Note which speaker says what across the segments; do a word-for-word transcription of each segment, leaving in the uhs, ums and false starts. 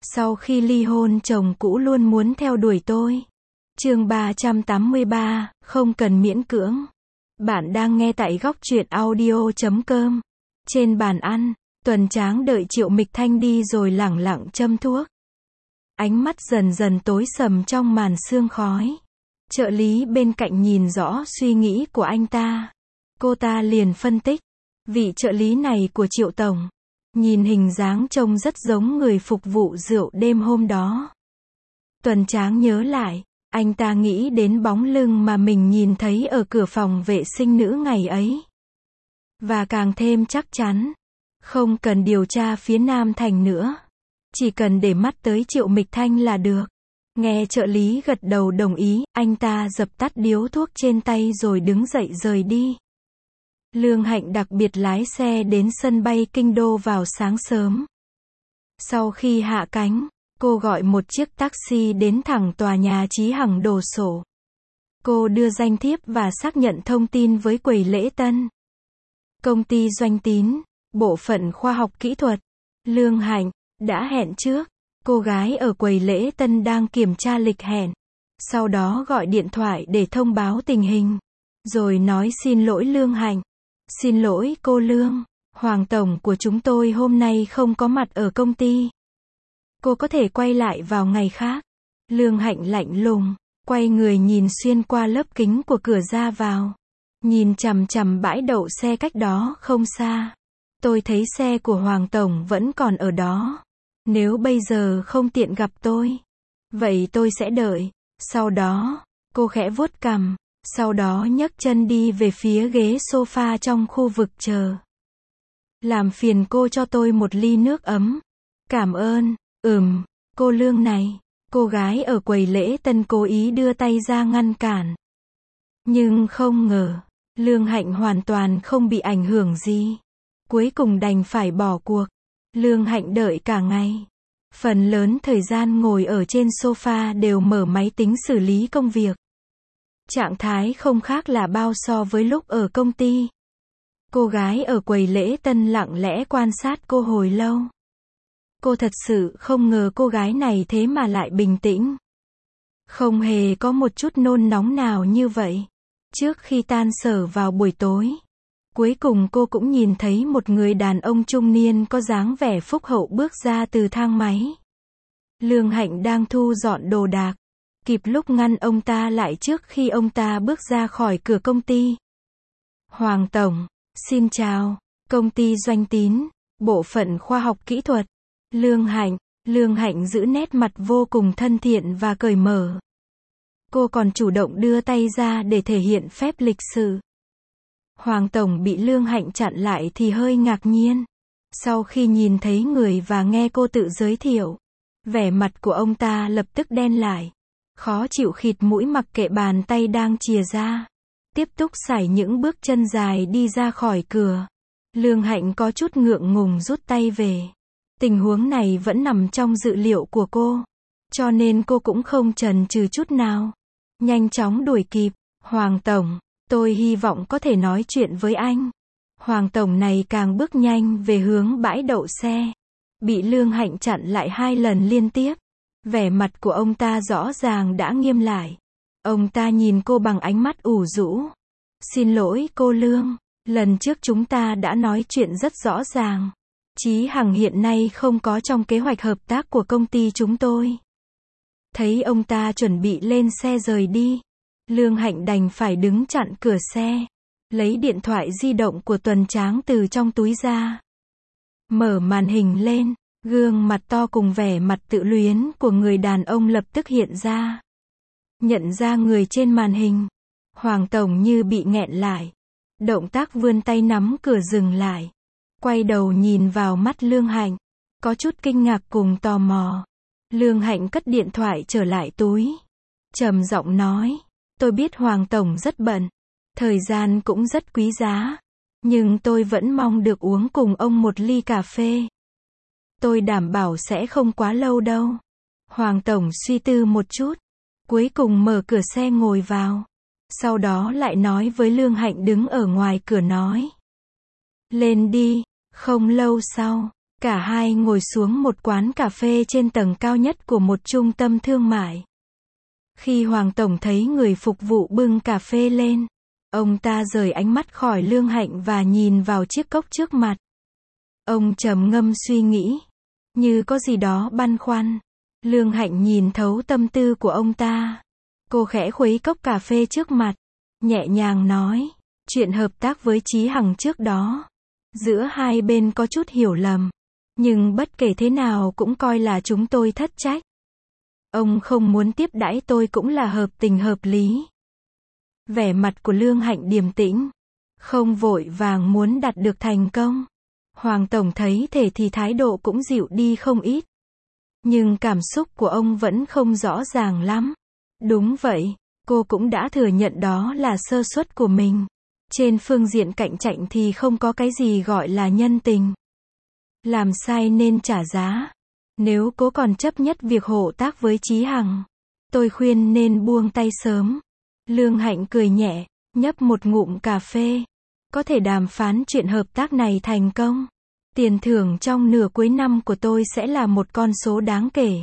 Speaker 1: Sau khi ly hôn chồng cũ luôn muốn theo đuổi tôi. Chương ba trăm tám mươi ba, không cần miễn cưỡng. Bạn đang nghe tại góc truyện audio chấm com. Trên bàn ăn, Tuần Tráng đợi Triệu Mịch Thanh đi rồi lẳng lặng châm thuốc. Ánh mắt dần dần tối sầm trong màn sương khói. Trợ lý bên cạnh nhìn rõ suy nghĩ của anh ta. Cô ta liền phân tích. Vị trợ lý này của Triệu Tổng. Nhìn hình dáng trông rất giống người phục vụ rượu đêm hôm đó. Tuần Tráng nhớ lại. Anh ta nghĩ đến bóng lưng mà mình nhìn thấy ở cửa phòng vệ sinh nữ ngày ấy. Và càng thêm chắc chắn. Không cần điều tra phía Nam Thành nữa. Chỉ cần để mắt tới Triệu Mịch Thanh là được. Nghe trợ lý gật đầu đồng ý, anh ta dập tắt điếu thuốc trên tay rồi đứng dậy rời đi. Lương Hạnh đặc biệt lái xe đến sân bay Kinh Đô vào sáng sớm. Sau khi hạ cánh, cô gọi một chiếc taxi đến thẳng tòa nhà Chí Hằng đồ sổ. Cô đưa danh thiếp và xác nhận thông tin với quầy lễ tân. Công ty Doanh Tín, bộ phận khoa học kỹ thuật. Lương Hạnh đã hẹn trước. Cô gái ở quầy lễ tân đang kiểm tra lịch hẹn. Sau đó gọi điện thoại để thông báo tình hình. Rồi nói xin lỗi Lương Hạnh. Xin lỗi cô Lương, Hoàng Tổng của chúng tôi hôm nay không có mặt ở công ty. Cô có thể quay lại vào ngày khác. Lương Hạnh lạnh lùng, quay người nhìn xuyên qua lớp kính của cửa ra vào. Nhìn chằm chằm bãi đậu xe cách đó không xa. Tôi thấy xe của Hoàng Tổng vẫn còn ở đó. Nếu bây giờ không tiện gặp tôi, vậy tôi sẽ đợi. Sau đó, cô khẽ vuốt cằm, sau đó nhấc chân đi về phía ghế sofa trong khu vực chờ. Làm phiền cô cho tôi một ly nước ấm. Cảm ơn. Ừm, cô Lương này. Cô gái ở quầy lễ tân cố ý đưa tay ra ngăn cản. Nhưng không ngờ, Lương Hạnh hoàn toàn không bị ảnh hưởng gì. Cuối cùng đành phải bỏ cuộc. Lương Hạnh đợi cả ngày. Phần lớn thời gian ngồi ở trên sofa đều mở máy tính xử lý công việc. Trạng thái không khác là bao so với lúc ở công ty. Cô gái ở quầy lễ tân lặng lẽ quan sát cô hồi lâu. Cô thật sự không ngờ cô gái này thế mà lại bình tĩnh. Không hề có một chút nôn nóng nào như vậy. Trước khi tan sở vào buổi tối, cuối cùng cô cũng nhìn thấy một người đàn ông trung niên có dáng vẻ phúc hậu bước ra từ thang máy. Lương Hạnh đang thu dọn đồ đạc, kịp lúc ngăn ông ta lại trước khi ông ta bước ra khỏi cửa công ty. Hoàng Tổng, xin chào, công ty Doanh Tín, bộ phận khoa học kỹ thuật. Lương Hạnh, Lương Hạnh giữ nét mặt vô cùng thân thiện và cởi mở. Cô còn chủ động đưa tay ra để thể hiện phép lịch sự. Hoàng Tổng bị Lương Hạnh chặn lại thì hơi ngạc nhiên. Sau khi nhìn thấy người và nghe cô tự giới thiệu, vẻ mặt của ông ta lập tức đen lại. Khó chịu khịt mũi mặc kệ bàn tay đang chìa ra. Tiếp tục sải những bước chân dài đi ra khỏi cửa. Lương Hạnh có chút ngượng ngùng rút tay về. Tình huống này vẫn nằm trong dự liệu của cô. Cho nên cô cũng không chần chừ chút nào. Nhanh chóng đuổi kịp. Hoàng Tổng, tôi hy vọng có thể nói chuyện với anh. Hoàng Tổng này càng bước nhanh về hướng bãi đậu xe. Bị Lương Hạnh chặn lại hai lần liên tiếp. Vẻ mặt của ông ta rõ ràng đã nghiêm lại. Ông ta nhìn cô bằng ánh mắt ủ rũ. Xin lỗi cô Lương, lần trước chúng ta đã nói chuyện rất rõ ràng. Chí Hằng hiện nay không có trong kế hoạch hợp tác của công ty chúng tôi. Thấy ông ta chuẩn bị lên xe rời đi, Lương Hạnh đành phải đứng chặn cửa xe. Lấy điện thoại di động của Tuần Tráng từ trong túi ra. Mở màn hình lên, gương mặt to cùng vẻ mặt tự luyến của người đàn ông lập tức hiện ra. Nhận ra người trên màn hình, Hoàng Tổng như bị nghẹn lại. Động tác vươn tay nắm cửa dừng lại. Quay đầu nhìn vào mắt Lương Hạnh, có chút kinh ngạc cùng tò mò. Lương Hạnh cất điện thoại trở lại túi. Trầm giọng nói, tôi biết Hoàng Tổng rất bận, thời gian cũng rất quý giá. Nhưng tôi vẫn mong được uống cùng ông một ly cà phê. Tôi đảm bảo sẽ không quá lâu đâu. Hoàng Tổng suy tư một chút. Cuối cùng mở cửa xe ngồi vào. Sau đó lại nói với Lương Hạnh đứng ở ngoài cửa nói. Lên đi. Không lâu sau, Cả hai ngồi xuống một quán cà phê trên tầng cao nhất của một trung tâm thương mại. Khi Hoàng Tổng thấy người phục vụ bưng cà phê lên, ông ta rời ánh mắt khỏi Lương Hạnh và nhìn vào chiếc cốc trước mặt. Ông trầm ngâm suy nghĩ, như có gì đó băn khoăn. Lương Hạnh nhìn thấu tâm tư của ông ta. Cô khẽ khuấy cốc cà phê trước mặt, nhẹ nhàng nói, chuyện hợp tác với Chí Hằng trước đó, giữa hai bên có chút hiểu lầm, nhưng bất kể thế nào cũng coi là chúng tôi thất trách. Ông không muốn tiếp đãi tôi cũng là hợp tình hợp lý. Vẻ mặt của Lương Hạnh điềm tĩnh, không vội vàng muốn đạt được thành công. Hoàng Tổng thấy thế thì thái độ cũng dịu đi không ít. Nhưng cảm xúc của ông vẫn không rõ ràng lắm. Đúng vậy, cô cũng đã thừa nhận đó là sơ suất của mình. Trên phương diện cạnh tranh thì không có cái gì gọi là nhân tình. Làm sai nên trả giá. Nếu cố còn chấp nhất việc hợp tác với Chí Hằng, tôi khuyên nên buông tay sớm. Lương Hạnh cười nhẹ, nhấp một ngụm cà phê. Có thể đàm phán chuyện hợp tác này thành công. Tiền thưởng trong nửa cuối năm của tôi sẽ là một con số đáng kể.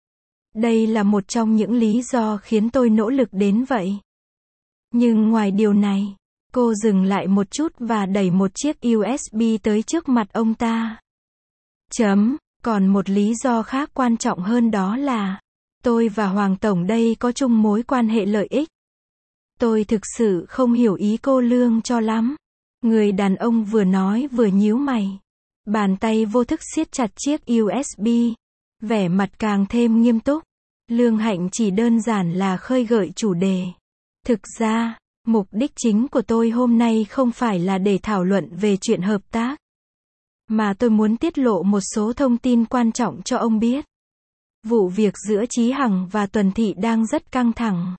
Speaker 1: Đây là một trong những lý do khiến tôi nỗ lực đến vậy. Nhưng ngoài điều này, cô dừng lại một chút và đẩy một chiếc u ét bê tới trước mặt ông ta. Chấm, còn một lý do khác quan trọng hơn đó là, tôi và Hoàng Tổng đây có chung mối quan hệ lợi ích. Tôi thực sự không hiểu ý cô Lương cho lắm. Người đàn ông vừa nói vừa nhíu mày. Bàn tay vô thức siết chặt chiếc u ét bê. Vẻ mặt càng thêm nghiêm túc. Lương Hạnh chỉ đơn giản là khơi gợi chủ đề. Thực ra, mục đích chính của tôi hôm nay không phải là để thảo luận về chuyện hợp tác. Mà tôi muốn tiết lộ một số thông tin quan trọng cho ông biết. Vụ việc giữa Chí Hằng và Tuần Thị đang rất căng thẳng.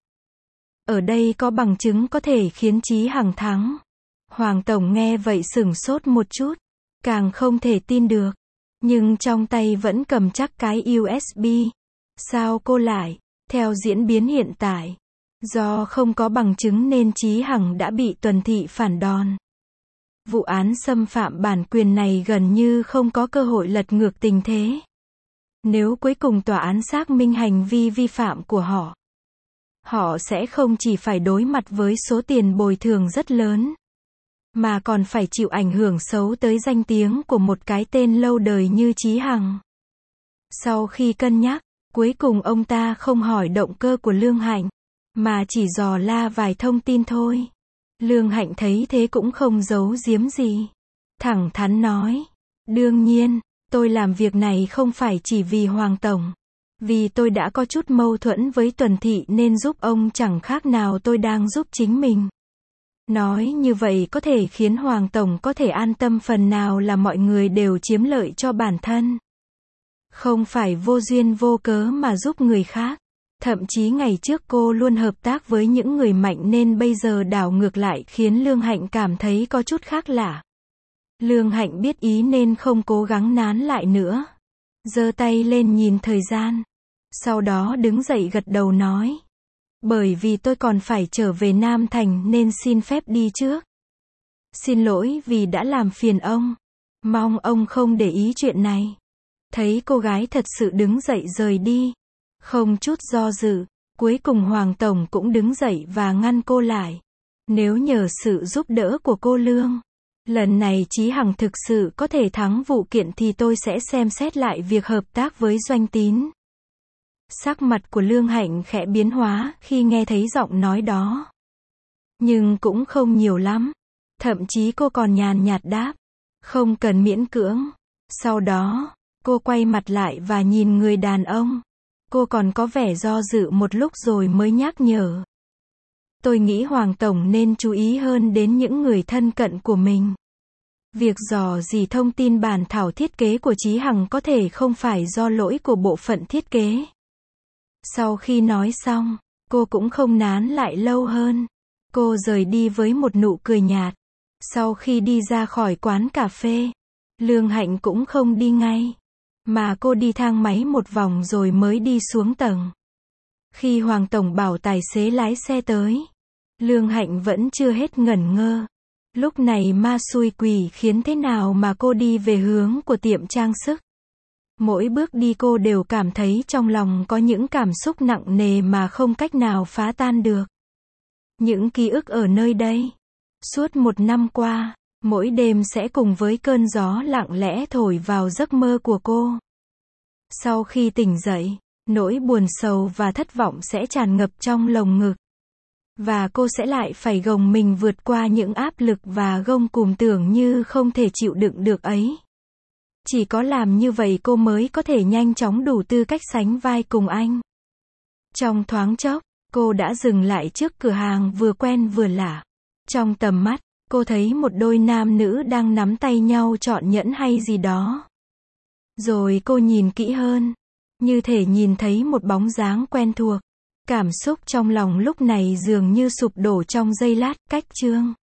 Speaker 1: Ở đây có bằng chứng có thể khiến Chí Hằng thắng. Hoàng Tổng nghe vậy sửng sốt một chút. Càng không thể tin được. Nhưng trong tay vẫn cầm chắc cái u ét bê. Sao cô lại? Theo diễn biến hiện tại, do không có bằng chứng nên Chí Hằng đã bị Tuần Thị phản đòn. Vụ án xâm phạm bản quyền này gần như không có cơ hội lật ngược tình thế. Nếu cuối cùng tòa án xác minh hành vi vi phạm của họ, họ sẽ không chỉ phải đối mặt với số tiền bồi thường rất lớn, mà còn phải chịu ảnh hưởng xấu tới danh tiếng của một cái tên lâu đời như Chí Hằng. Sau khi cân nhắc, cuối cùng ông ta không hỏi động cơ của Lương Hạnh, mà chỉ dò la vài thông tin thôi. Lương Hạnh thấy thế cũng không giấu giếm gì. Thẳng thắn nói, đương nhiên, tôi làm việc này không phải chỉ vì Hoàng Tổng. Vì tôi đã có chút mâu thuẫn với Tuần Thị nên giúp ông chẳng khác nào tôi đang giúp chính mình. Nói như vậy có thể khiến Hoàng Tổng có thể an tâm phần nào là mọi người đều chiếm lợi cho bản thân. Không phải vô duyên vô cớ mà giúp người khác. Thậm chí ngày trước cô luôn hợp tác với những người mạnh nên bây giờ đảo ngược lại khiến Lương Hạnh cảm thấy có chút khác lạ. Lương Hạnh biết ý nên không cố gắng nán lại nữa. Giơ tay lên nhìn thời gian. Sau đó đứng dậy gật đầu nói. Bởi vì tôi còn phải trở về Nam Thành nên xin phép đi trước. Xin lỗi vì đã làm phiền ông. Mong ông không để ý chuyện này. Thấy cô gái thật sự đứng dậy rời đi. Không chút do dự, cuối cùng Hoàng Tổng cũng đứng dậy và ngăn cô lại. Nếu nhờ sự giúp đỡ của cô Lương, lần này Chí Hằng thực sự có thể thắng vụ kiện thì tôi sẽ xem xét lại việc hợp tác với Doanh Tín. Sắc mặt của Lương Hạnh khẽ biến hóa khi nghe thấy giọng nói đó. Nhưng cũng không nhiều lắm. Thậm chí cô còn nhàn nhạt đáp. Không cần miễn cưỡng. Sau đó, cô quay mặt lại và nhìn người đàn ông. Cô còn có vẻ do dự một lúc rồi mới nhắc nhở. Tôi nghĩ Hoàng Tổng nên chú ý hơn đến những người thân cận của mình. Việc dò dỉ thông tin bản thảo thiết kế của Chí Hằng có thể không phải do lỗi của bộ phận thiết kế. Sau khi nói xong, cô cũng không nán lại lâu hơn. Cô rời đi với một nụ cười nhạt. Sau khi đi ra khỏi quán cà phê, Lương Hạnh cũng không đi ngay. Mà cô đi thang máy một vòng rồi mới đi xuống tầng. Khi Hoàng Tổng bảo tài xế lái xe tới, Lương Hạnh vẫn chưa hết ngẩn ngơ. Lúc này ma xui quỷ khiến thế nào mà cô đi về hướng của tiệm trang sức. Mỗi bước đi cô đều cảm thấy trong lòng có những cảm xúc nặng nề mà không cách nào phá tan được. Những ký ức ở nơi đây. Suốt một năm qua, mỗi đêm sẽ cùng với cơn gió lặng lẽ thổi vào giấc mơ của cô. Sau khi tỉnh dậy, nỗi buồn sầu và thất vọng sẽ tràn ngập trong lồng ngực. Và cô sẽ lại phải gồng mình vượt qua những áp lực và gông cùm tưởng như không thể chịu đựng được ấy. Chỉ có làm như vậy cô mới có thể nhanh chóng đủ tư cách sánh vai cùng anh. Trong thoáng chốc, cô đã dừng lại trước cửa hàng vừa quen vừa lạ. Trong tầm mắt, cô thấy một đôi nam nữ đang nắm tay nhau chọn nhẫn hay gì đó. Rồi cô nhìn kỹ hơn, như thể nhìn thấy một bóng dáng quen thuộc. Cảm xúc trong lòng lúc này dường như sụp đổ trong giây lát, cách chương.